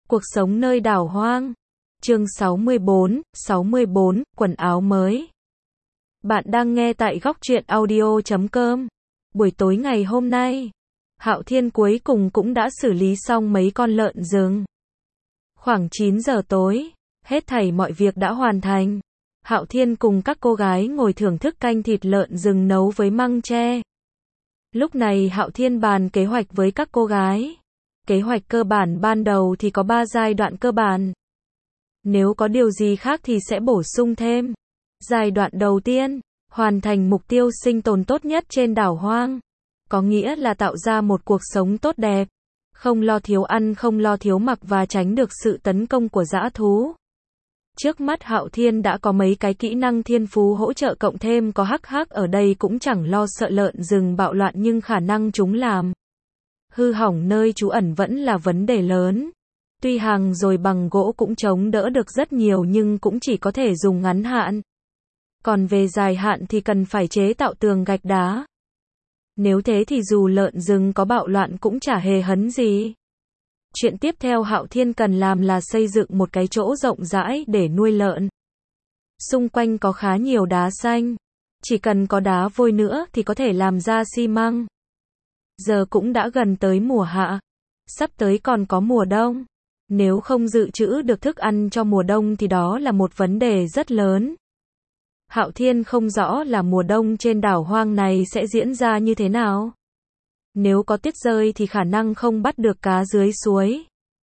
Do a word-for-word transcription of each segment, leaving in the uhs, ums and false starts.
Cuộc sống nơi đảo hoang. Chương sáu mươi bốn, sáu mươi bốn, quần áo mới. Bạn đang nghe tại góc truyện audio chấm com. Buổi tối ngày hôm nay, Hạo Thiên cuối cùng cũng đã xử lý xong mấy con lợn rừng. Khoảng chín giờ tối, hết thảy mọi việc đã hoàn thành. Hạo Thiên cùng các cô gái ngồi thưởng thức canh thịt lợn rừng nấu với măng tre. Lúc này Hạo Thiên bàn kế hoạch với các cô gái. Kế hoạch cơ bản ban đầu thì có ba giai đoạn cơ bản. Nếu có điều gì khác thì sẽ bổ sung thêm. Giai đoạn đầu tiên, hoàn thành mục tiêu sinh tồn tốt nhất trên đảo hoang. Có nghĩa là tạo ra một cuộc sống tốt đẹp. Không lo thiếu ăn, không lo thiếu mặc và tránh được sự tấn công của dã thú. Trước mắt Hạo Thiên đã có mấy cái kỹ năng thiên phú hỗ trợ, cộng thêm có hắc hắc ở đây cũng chẳng lo sợ lợn rừng bạo loạn, nhưng khả năng chúng làm hư hỏng nơi trú ẩn vẫn là vấn đề lớn. Tuy hàng rồi bằng gỗ cũng chống đỡ được rất nhiều nhưng cũng chỉ có thể dùng ngắn hạn. Còn về dài hạn thì cần phải chế tạo tường gạch đá. Nếu thế thì dù lợn rừng có bạo loạn cũng chả hề hấn gì. Chuyện tiếp theo Hạo Thiên cần làm là xây dựng một cái chỗ rộng rãi để nuôi lợn. Xung quanh có khá nhiều đá xanh. Chỉ cần có đá vôi nữa thì có thể làm ra xi măng. Giờ cũng đã gần tới mùa hạ. Sắp tới còn có mùa đông. Nếu không dự trữ được thức ăn cho mùa đông thì đó là một vấn đề rất lớn. Hạo Thiên không rõ là mùa đông trên đảo hoang này sẽ diễn ra như thế nào. Nếu có tuyết rơi thì khả năng không bắt được cá dưới suối.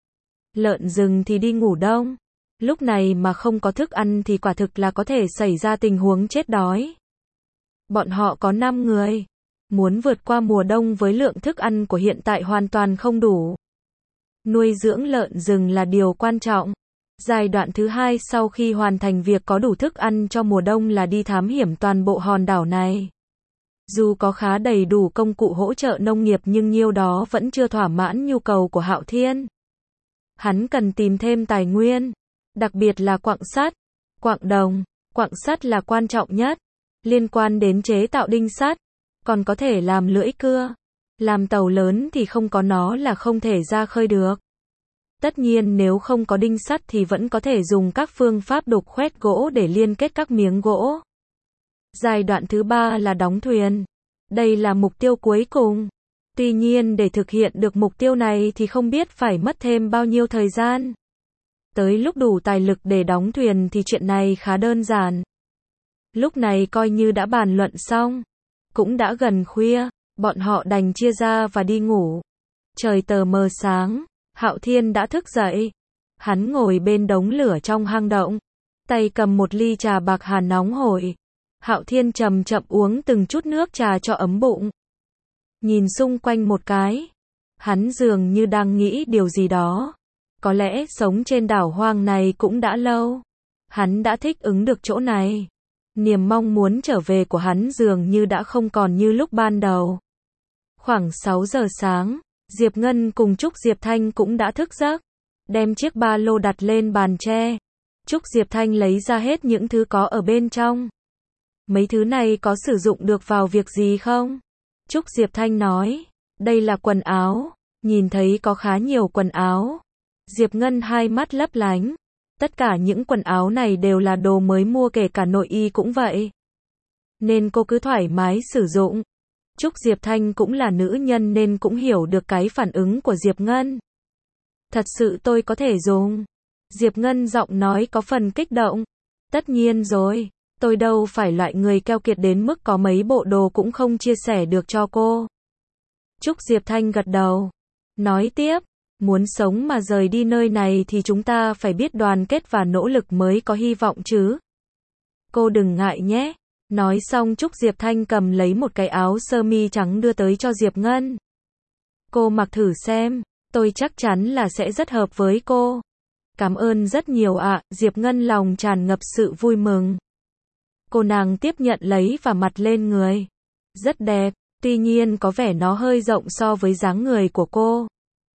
Lợn rừng thì đi ngủ đông. Lúc này mà không có thức ăn thì quả thực là có thể xảy ra tình huống chết đói. Bọn họ có năm người. Muốn vượt qua mùa đông với lượng thức ăn của hiện tại hoàn toàn không đủ. Nuôi dưỡng lợn rừng là điều quan trọng. Giai đoạn thứ hai sau khi hoàn thành việc có đủ thức ăn cho mùa đông là đi thám hiểm toàn bộ hòn đảo này. Dù có khá đầy đủ công cụ hỗ trợ nông nghiệp nhưng nhiêu đó vẫn chưa thỏa mãn nhu cầu của Hạo Thiên. Hắn cần tìm thêm tài nguyên, đặc biệt là quặng sắt, quặng đồng. Quặng sắt là quan trọng nhất, liên quan đến chế tạo đinh sắt, còn có thể làm lưỡi cưa. Làm tàu lớn thì không có nó là không thể ra khơi được. Tất nhiên nếu không có đinh sắt thì vẫn có thể dùng các phương pháp đục khoét gỗ để liên kết các miếng gỗ. Giai đoạn thứ ba là đóng thuyền. Đây là mục tiêu cuối cùng. Tuy nhiên để thực hiện được mục tiêu này thì không biết phải mất thêm bao nhiêu thời gian. Tới lúc đủ tài lực để đóng thuyền thì chuyện này khá đơn giản. Lúc này coi như đã bàn luận xong. Cũng đã gần khuya, bọn họ đành chia ra và đi ngủ. Trời tờ mờ sáng, Hạo Thiên đã thức dậy. Hắn ngồi bên đống lửa trong hang động, tay cầm một ly trà bạc hà nóng hổi. Hạo Thiên chậm chậm uống từng chút nước trà cho ấm bụng. Nhìn xung quanh một cái, hắn dường như đang nghĩ điều gì đó. Có lẽ sống trên đảo hoang này cũng đã lâu. Hắn đã thích ứng được chỗ này. Niềm mong muốn trở về của hắn dường như đã không còn như lúc ban đầu. Khoảng sáu giờ sáng, Diệp Ngân cùng Trúc Diệp Thanh cũng đã thức giấc. Đem chiếc ba lô đặt lên bàn tre. Trúc Diệp Thanh lấy ra hết những thứ có ở bên trong. Mấy thứ này có sử dụng được vào việc gì không? Trúc Diệp Thanh nói, đây là quần áo. Nhìn thấy có khá nhiều quần áo. Diệp Ngân hai mắt lấp lánh. Tất cả những quần áo này đều là đồ mới mua, kể cả nội y cũng vậy. Nên cô cứ thoải mái sử dụng. Trúc Diệp Thanh cũng là nữ nhân nên cũng hiểu được cái phản ứng của Diệp Ngân. Thật sự tôi có thể dùng. Diệp Ngân giọng nói có phần kích động. Tất nhiên rồi, tôi đâu phải loại người keo kiệt đến mức có mấy bộ đồ cũng không chia sẻ được cho cô. Trúc Diệp Thanh gật đầu. Nói tiếp, muốn sống mà rời đi nơi này thì chúng ta phải biết đoàn kết và nỗ lực mới có hy vọng chứ. Cô đừng ngại nhé. Nói xong Trúc Diệp Thanh cầm lấy một cái áo sơ mi trắng đưa tới cho Diệp Ngân. Cô mặc thử xem, tôi chắc chắn là sẽ rất hợp với cô. Cảm ơn rất nhiều ạ, Diệp Ngân lòng tràn ngập sự vui mừng. Cô nàng tiếp nhận lấy và mặt lên người. Rất đẹp, tuy nhiên có vẻ nó hơi rộng so với dáng người của cô.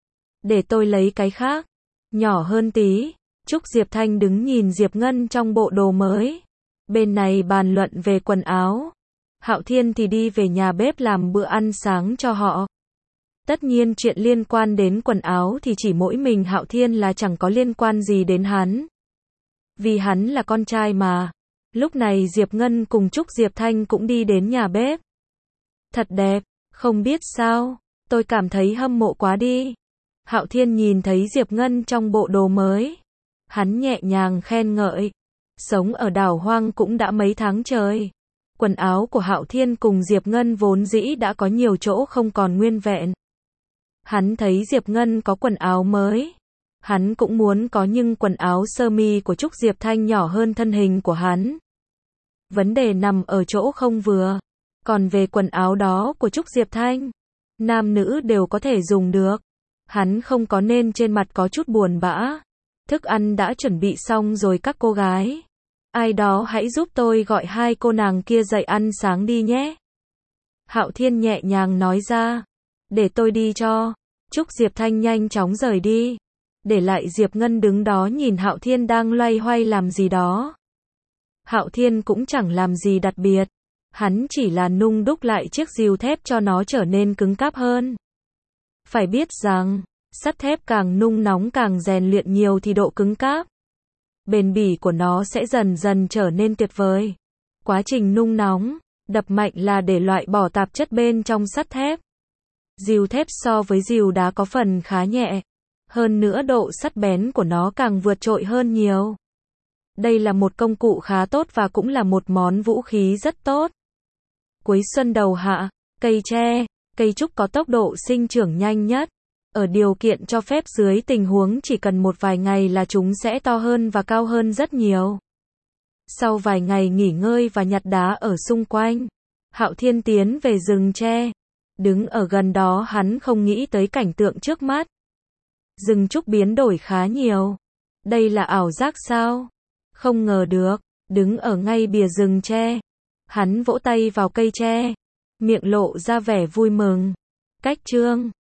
Để tôi lấy cái khác, nhỏ hơn tí. Trúc Diệp Thanh đứng nhìn Diệp Ngân trong bộ đồ mới. Bên này bàn luận về quần áo. Hạo Thiên thì đi về nhà bếp làm bữa ăn sáng cho họ. Tất nhiên chuyện liên quan đến quần áo thì chỉ mỗi mình Hạo Thiên là chẳng có liên quan gì đến hắn. Vì hắn là con trai mà. Lúc này Diệp Ngân cùng Trúc Diệp Thanh cũng đi đến nhà bếp. Thật đẹp, không biết sao, tôi cảm thấy hâm mộ quá đi. Hạo Thiên nhìn thấy Diệp Ngân trong bộ đồ mới. Hắn nhẹ nhàng khen ngợi. Sống ở đảo hoang cũng đã mấy tháng trời. Quần áo của Hạo Thiên cùng Diệp Ngân vốn dĩ đã có nhiều chỗ không còn nguyên vẹn. Hắn thấy Diệp Ngân có quần áo mới. Hắn cũng muốn có, nhưng quần áo sơ mi của Trúc Diệp Thanh nhỏ hơn thân hình của hắn. Vấn đề nằm ở chỗ không vừa. Còn về quần áo đó của Trúc Diệp Thanh, nam nữ đều có thể dùng được. Hắn không có nên trên mặt có chút buồn bã. Thức ăn đã chuẩn bị xong rồi các cô gái. Ai đó hãy giúp tôi gọi hai cô nàng kia dậy ăn sáng đi nhé. Hạo Thiên nhẹ nhàng nói ra. Để tôi đi cho. Trúc Diệp Thanh nhanh chóng rời đi. Để lại Diệp Ngân đứng đó nhìn Hạo Thiên đang loay hoay làm gì đó. Hạo Thiên cũng chẳng làm gì đặc biệt. Hắn chỉ là nung đúc lại chiếc rìu thép cho nó trở nên cứng cáp hơn. Phải biết rằng, sắt thép càng nung nóng càng rèn luyện nhiều thì độ cứng cáp, bền bỉ của nó sẽ dần dần trở nên tuyệt vời. Quá trình nung nóng, đập mạnh là để loại bỏ tạp chất bên trong sắt thép. Rìu thép so với rìu đá có phần khá nhẹ. Hơn nữa độ sắc bén của nó càng vượt trội hơn nhiều. Đây là một công cụ khá tốt và cũng là một món vũ khí rất tốt. Cuối xuân đầu hạ, cây tre, cây trúc có tốc độ sinh trưởng nhanh nhất. Ở điều kiện cho phép dưới tình huống chỉ cần một vài ngày là chúng sẽ to hơn và cao hơn rất nhiều. Sau vài ngày nghỉ ngơi và nhặt đá ở xung quanh, Hạo Thiên tiến về rừng tre. Đứng ở gần đó hắn không nghĩ tới cảnh tượng trước mắt. Rừng trúc biến đổi khá nhiều. Đây là ảo giác sao? Không ngờ được. Đứng ở ngay bìa rừng tre, hắn vỗ tay vào cây tre, miệng lộ ra vẻ vui mừng. Cách chương